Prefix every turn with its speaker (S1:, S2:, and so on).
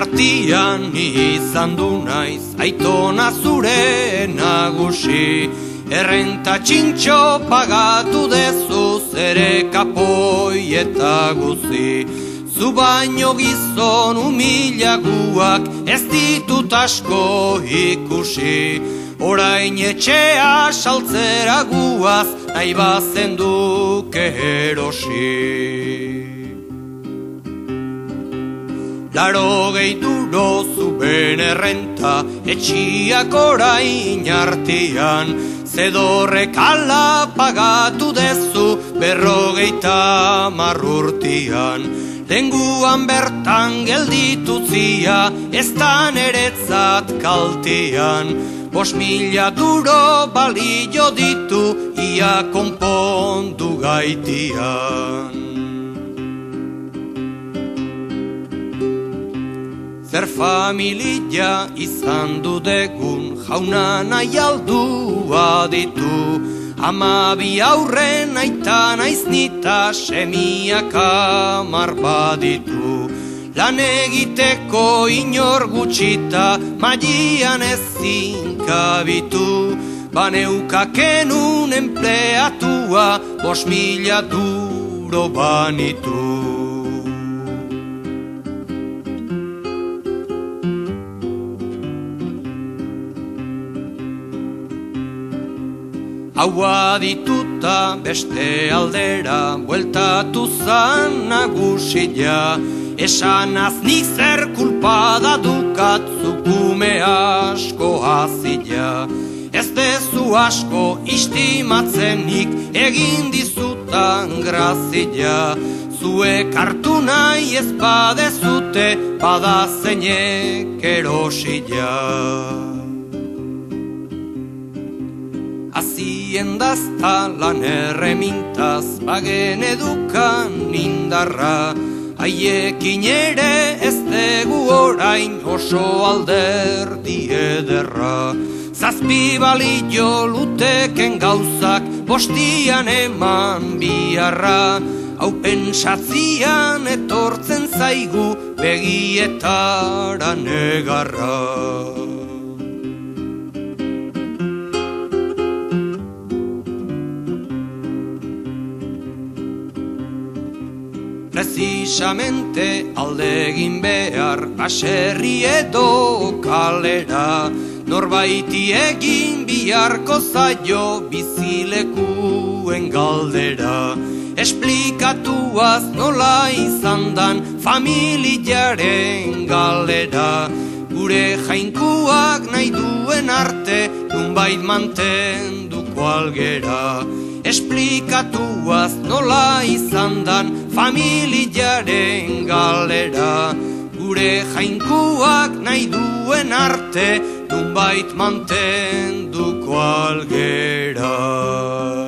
S1: artian izan du naiz, aitona zure nagusi. Errenta txintxo pagatu dezu, zere kapoi eta guzi. Zu baino gizon humilaguak ez ditut asko ikusi. Orain etxea saltzera guaz, nahi bazen duke erosi. 80 euro zuen errenta, etxiak orain artian. Zedorrek ala pagatu dezu, 50 urtian. Lenguan bertan gelditutzia, ez da neretzat kaltian. 5.000 euro balio ditu, ia konpondu gaitian. Zer familia izan dudegun, jauna nahi aldua ditu. 12 aurren aita naiz nita, semiak 10 baditu. Lan egiteko inor gutxita, mailan ezin kabitu. Baneukakenun empleatua, 5.000 euro banitu. Haua dituta beste aldera, bueltatu zan nagusia. Esanaz nik zer kulpada dukat, zukume asko hazila. Ez dezu asko istimatzenik, egin dizutan grazila. Zuek hartu nahi ez badezute, bada zeinek erosila. Haziendazta lan erremintaz, bagen edukan indarra. Haiekin ere ez dugu orain oso alderdi ederra. 7 balio luteken gauzak, 5 eman biharra. Hau pentsatzian etortzen zaigu, begietara negarra. Precisamente aldegin behar, baserri edo kalera. Norbaiti egin biharko zaio, bizilekuen galdera. Esplikatuaz nola izan dan, familiaren galera. Gure jainkuak nahi duen arte, nunbait mantenduko algera. Esplikatuaz nola izan dan, familiaren galera. Gure jainkuak nahi duen arte, nunbait mantenduko algera.